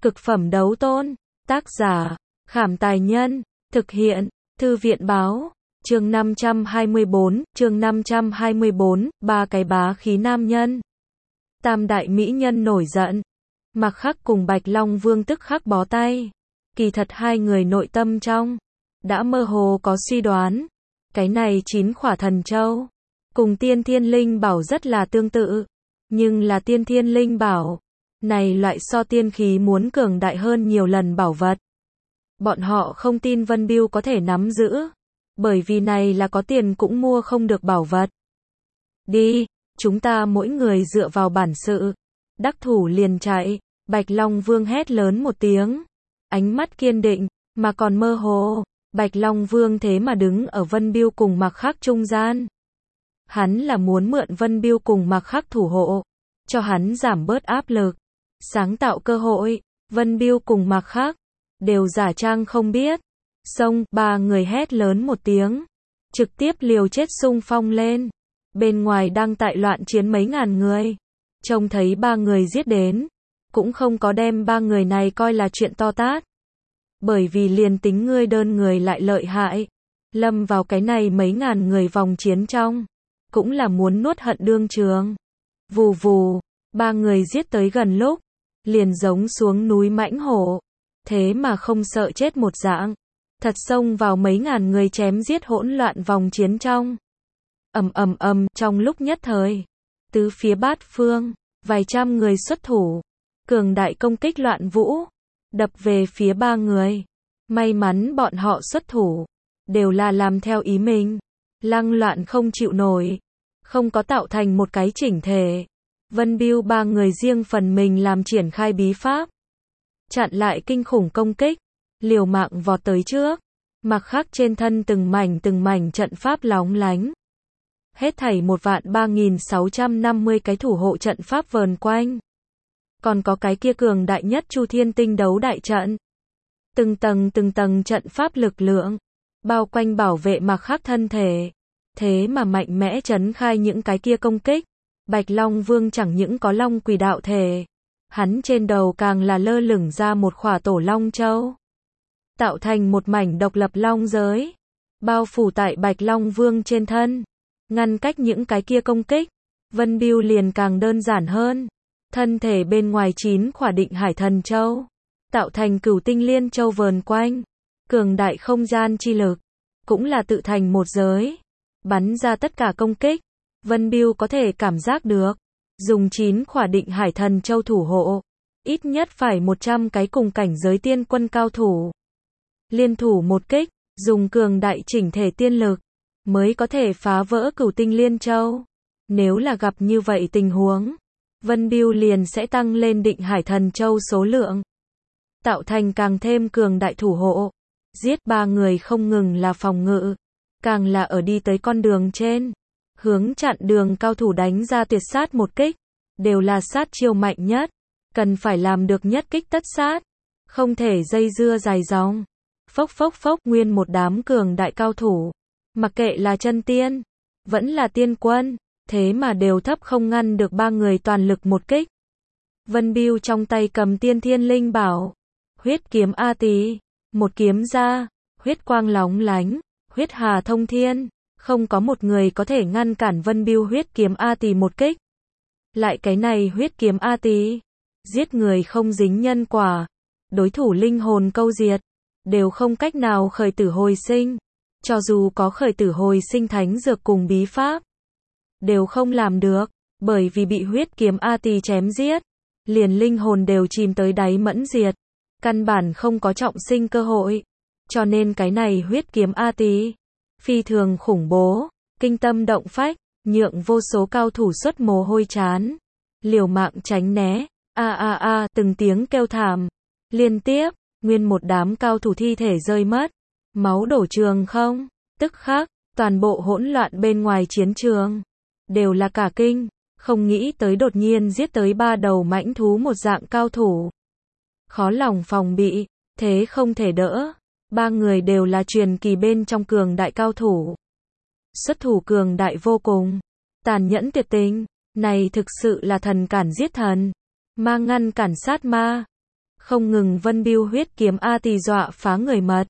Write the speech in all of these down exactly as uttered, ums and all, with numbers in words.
Cực phẩm đấu tôn. Tác giả, Khảm Tài Nhân. Thực hiện, Thư viện Báo. Chương năm trăm hai mươi bốn, chương năm trăm hai mươi bốn, ba cái bá khí nam nhân. Tam đại mỹ nhân nổi giận. Mạc Khắc cùng Bạch Long Vương tức khắc bó tay. Kỳ thật hai người nội tâm trong đã mơ hồ có suy đoán. Cái này chín khỏa thần châu cùng tiên thiên linh bảo rất là tương tự, nhưng là tiên thiên linh bảo này loại so tiên khí muốn cường đại hơn nhiều lần bảo vật. Bọn họ không tin Vân Bưu có thể nắm giữ, bởi vì này là có tiền cũng mua không được bảo vật. Đi, chúng ta mỗi người dựa vào bản sự, đắc thủ liền chạy. Bạch Long Vương hét lớn một tiếng, ánh mắt kiên định, mà còn mơ hồ. Bạch Long Vương thế mà đứng ở Vân Bưu cùng Mạc Khắc trung gian. Hắn là muốn mượn Vân Bưu cùng Mạc Khắc thủ hộ, cho hắn giảm bớt áp lực, sáng tạo cơ hội. Vân Bưu cùng Mạc Khắc đều giả trang không biết. Xông, ba người hét lớn một tiếng, trực tiếp liều chết xung phong lên. Bên ngoài đang tại loạn chiến mấy ngàn người, trông thấy ba người giết đến, cũng không có đem ba người này coi là chuyện to tát. Bởi vì liền tính ngươi đơn người lại lợi hại, lâm vào cái này mấy ngàn người vòng chiến trong, cũng là muốn nuốt hận đương trường. Vù vù, ba người giết tới gần lúc, liền giống xuống núi mãnh hổ, thế mà không sợ chết một dạng, thật xông vào mấy ngàn người chém giết hỗn loạn vòng chiến trong. Ầm ầm ầm, trong lúc nhất thời, tứ phía bát phương, vài trăm người xuất thủ, cường đại công kích loạn vũ, đập về phía ba người. May mắn bọn họ xuất thủ, đều là làm theo ý mình, lăng loạn không chịu nổi, không có tạo thành một cái chỉnh thể. Vân Bưu ba người riêng phần mình làm triển khai bí pháp, chặn lại kinh khủng công kích, liều mạng vọt tới trước. Mạc Khắc trên thân từng mảnh từng mảnh trận pháp lóng lánh. Hết thảy một vạn ba nghìn sáu trăm năm mươi cái thủ hộ trận pháp vờn quanh. Còn có cái kia cường đại nhất Chu Thiên Tinh đấu đại trận. Từng tầng từng tầng trận pháp lực lượng, bao quanh bảo vệ Mạc Khắc thân thể. Thế mà mạnh mẽ trấn khai những cái kia công kích. Bạch Long Vương chẳng những có long quỷ đạo thể, hắn trên đầu càng là lơ lửng ra một khỏa tổ long châu, tạo thành một mảnh độc lập long giới, bao phủ tại Bạch Long Vương trên thân, ngăn cách những cái kia công kích. Vân Bưu liền càng đơn giản hơn, thân thể bên ngoài chín khỏa định hải thần châu, tạo thành cửu tinh liên châu vờn quanh, cường đại không gian chi lực, cũng là tự thành một giới, bắn ra tất cả công kích. Vân Bưu có thể cảm giác được, dùng chín khỏa định hải thần châu thủ hộ, ít nhất phải một trăm cái cùng cảnh giới tiên quân cao thủ. Liên thủ một kích, dùng cường đại chỉnh thể tiên lực, mới có thể phá vỡ cửu tinh liên châu. Nếu là gặp như vậy tình huống, Vân Bưu liền sẽ tăng lên định hải thần châu số lượng, tạo thành càng thêm cường đại thủ hộ. Giết ba người không ngừng là phòng ngự, càng là ở đi tới con đường trên, hướng chặn đường cao thủ đánh ra tuyệt sát một kích, đều là sát chiêu mạnh nhất, cần phải làm được nhất kích tất sát, không thể dây dưa dài dòng. Phốc phốc phốc, nguyên một đám cường đại cao thủ, mặc kệ là chân tiên, vẫn là tiên quân, thế mà đều thấp không ngăn được ba người toàn lực một kích. Vân Bưu trong tay cầm tiên thiên linh bảo, huyết kiếm A Tỳ, một kiếm ra, huyết quang lóng lánh, huyết hà thông thiên, không có một người có thể ngăn cản Vân Bưu huyết kiếm A Tỳ một kích. Lại cái này huyết kiếm A Tỳ, giết người không dính nhân quả, đối thủ linh hồn câu diệt, đều không cách nào khởi tử hồi sinh, cho dù có khởi tử hồi sinh thánh dược cùng bí pháp, đều không làm được, bởi vì bị huyết kiếm A Tỳ chém giết, liền linh hồn đều chìm tới đáy mẫn diệt, căn bản không có trọng sinh cơ hội. Cho nên cái này huyết kiếm A Tỳ phi thường khủng bố, kinh tâm động phách, nhượng vô số cao thủ xuất mồ hôi chán, liều mạng tránh né. A a a, từng tiếng kêu thảm liên tiếp, nguyên một đám cao thủ thi thể rơi mất, máu đổ trường không. Tức khắc, toàn bộ hỗn loạn bên ngoài chiến trường đều là cả kinh, không nghĩ tới đột nhiên giết tới ba đầu mãnh thú một dạng cao thủ, khó lòng phòng bị, thế không thể đỡ. Ba người đều là truyền kỳ bên trong cường đại cao thủ, xuất thủ cường đại vô cùng, tàn nhẫn tuyệt tình, này thực sự là thần cản giết thần, ma ngăn cản sát ma. Không ngừng vân biêu huyết kiếm A tỳ dọa phá người mật.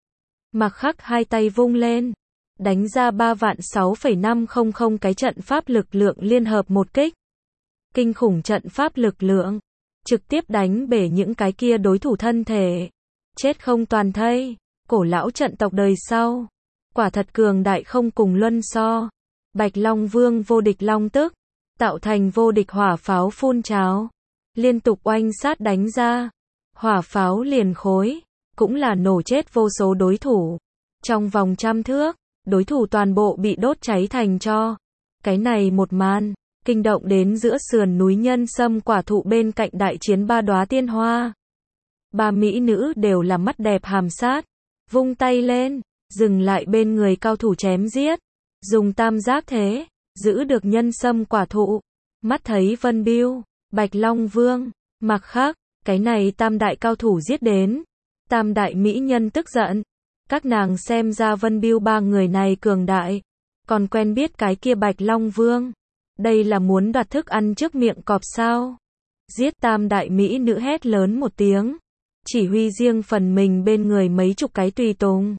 Mạc Khắc hai tay vung lên, đánh ra ba vạn sáu phẩy năm không không cái trận pháp lực lượng liên hợp một kích. Kinh khủng trận pháp lực lượng, trực tiếp đánh bể những cái kia đối thủ thân thể. Chết không toàn thây, cổ lão trận tộc đời sau. Quả thật cường đại không cùng luân so. Bạch Long Vương vô địch long tức, tạo thành vô địch hỏa pháo phun trào. Liên tục oanh sát đánh ra. Hỏa pháo liền khối, cũng là nổ chết vô số đối thủ. Trong vòng trăm thước, đối thủ toàn bộ bị đốt cháy thành tro. Cái này một màn, kinh động đến giữa sườn núi nhân sâm quả thụ bên cạnh đại chiến ba đóa tiên hoa. Ba mỹ nữ đều là mắt đẹp hàm sát, vung tay lên, dừng lại bên người cao thủ chém giết, dùng tam giác thế, giữ được nhân sâm quả thụ. Mắt thấy Vân Biêu, Bạch Long Vương, Mạc Khắc, cái này tam đại cao thủ giết đến. Tam đại mỹ nhân tức giận, các nàng xem ra Vân Biêu ba người này cường đại, còn quen biết cái kia Bạch Long Vương. Đây là muốn đoạt thức ăn trước miệng cọp sao? Giết tam đại mỹ nữ hét lớn một tiếng, chỉ huy riêng phần mình bên người mấy chục cái tùy tùng.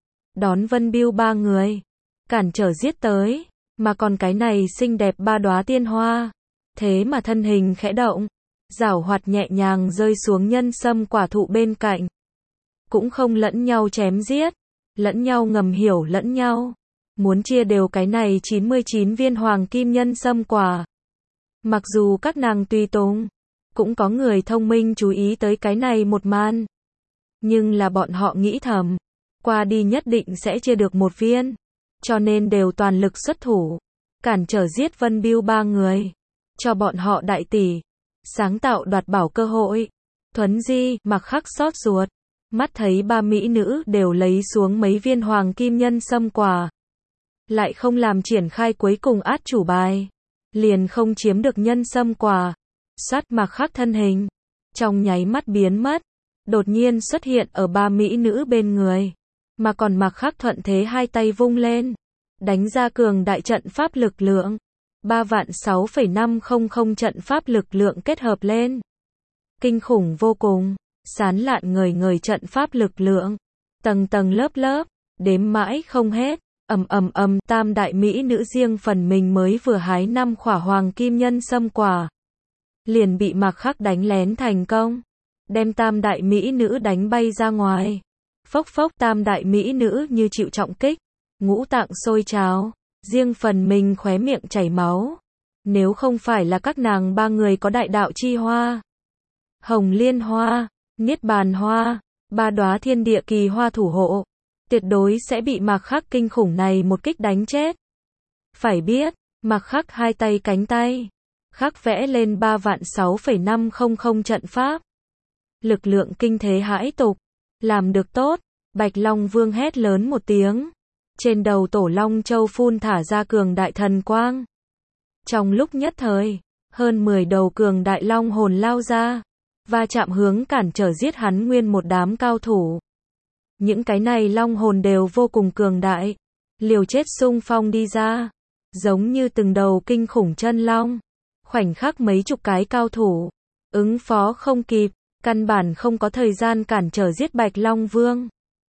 Đón Vân Biêu ba người, cản trở giết tới, mà còn cái này xinh đẹp ba đóa tiên hoa. Thế mà thân hình khẽ động, giảo hoạt nhẹ nhàng rơi xuống nhân sâm quả thụ bên cạnh. Cũng không lẫn nhau chém giết, lẫn nhau ngầm hiểu lẫn nhau. Muốn chia đều cái này chín mươi chín viên hoàng kim nhân sâm quả. Mặc dù các nàng tùy tùng, cũng có người thông minh chú ý tới cái này một màn. Nhưng là bọn họ nghĩ thầm, qua đi nhất định sẽ chia được một viên. Cho nên đều toàn lực xuất thủ, cản trở giết Vân Biêu ba người. Cho bọn họ đại tỷ, sáng tạo đoạt bảo cơ hội. Thuấn Di, Mạc Khắc xót ruột. Mắt thấy ba mỹ nữ đều lấy xuống mấy viên hoàng kim nhân sâm quả. Lại không làm triển khai cuối cùng át chủ bài. Liền không chiếm được nhân sâm quả. Sát Mạc Khắc thân hình. Trong nháy mắt biến mất. Đột nhiên xuất hiện ở ba mỹ nữ bên người. Mà còn Mạc Khắc thuận thế hai tay vung lên. Đánh ra cường đại trận pháp lực lượng. ba vạn sáu phẩy năm không không trận pháp lực lượng kết hợp lên. Kinh khủng vô cùng. Sán lạn ngời ngời trận pháp lực lượng. Tầng tầng lớp lớp. Đếm mãi không hết. Ầm ầm ầm, tam đại mỹ nữ riêng phần mình mới vừa hái năm khỏa hoàng kim nhân sâm quả. Liền bị Mạc Khắc đánh lén thành công. Đem tam đại mỹ nữ đánh bay ra ngoài. Phốc phốc, tam đại mỹ nữ như chịu trọng kích. Ngũ tạng sôi trào. Riêng phần mình khóe miệng chảy máu. Nếu không phải là các nàng ba người có đại đạo chi hoa, Hồng Liên Hoa, Niết Bàn Hoa, ba đóa thiên địa kỳ hoa thủ hộ, tuyệt đối sẽ bị Mạc Khắc kinh khủng này một kích đánh chết. Phải biết, Mạc Khắc hai tay cánh tay, khắc vẽ lên ba vạn sáu phẩy năm không không trận pháp. Lực lượng kinh thế hãi tục, làm được tốt. Bạch Long Vương hét lớn một tiếng. Trên đầu tổ Long Châu phun thả ra cường đại thần quang. Trong lúc nhất thời, hơn mười đầu cường đại long hồn lao ra, va chạm hướng cản trở giết hắn nguyên một đám cao thủ. Những cái này long hồn đều vô cùng cường đại, liều chết xung phong đi ra, giống như từng đầu kinh khủng chân long. Khoảnh khắc mấy chục cái cao thủ, ứng phó không kịp, căn bản không có thời gian cản trở giết Bạch Long Vương.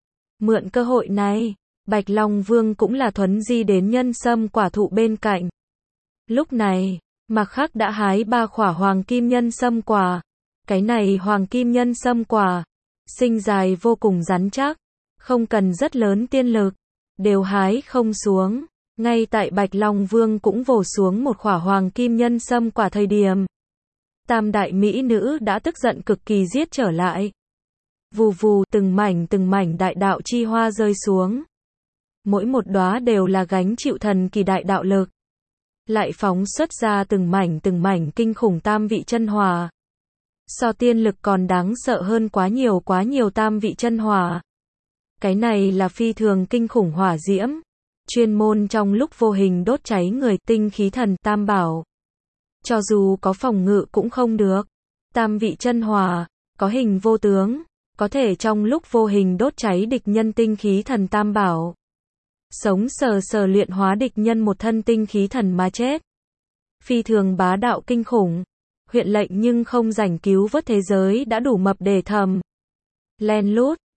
Mượn cơ hội này, Bạch Long Vương cũng là thuấn di đến nhân sâm quả thụ bên cạnh. Lúc này, Mạc Khắc đã hái ba khỏa hoàng kim nhân sâm quả. Cái này hoàng kim nhân sâm quả, sinh dài vô cùng rắn chắc, không cần rất lớn tiên lực, đều hái không xuống. Ngay tại Bạch Long Vương cũng vồ xuống một khỏa hoàng kim nhân sâm quả thời điểm, tam đại mỹ nữ đã tức giận cực kỳ giết trở lại. Vù vù, từng mảnh từng mảnh đại đạo chi hoa rơi xuống. Mỗi một đóa đều là gánh chịu thần kỳ đại đạo lực. Lại phóng xuất ra từng mảnh từng mảnh kinh khủng tam vị chân hỏa. So tiên lực còn đáng sợ hơn quá nhiều quá nhiều tam vị chân hỏa. Cái này là phi thường kinh khủng hỏa diễm. Chuyên môn trong lúc vô hình đốt cháy người, tinh khí thần tam bảo. Cho dù có phòng ngự cũng không được. Tam vị chân hỏa, có hình vô tướng, có thể trong lúc vô hình đốt cháy địch nhân tinh khí thần tam bảo. Sống sờ sờ luyện hóa địch nhân một thân tinh khí thần mà chết. Phi thường bá đạo kinh khủng. huyện lệnh nhưng không rảnh cứu vớt thế giới đã đủ mập để thầm. Len lút,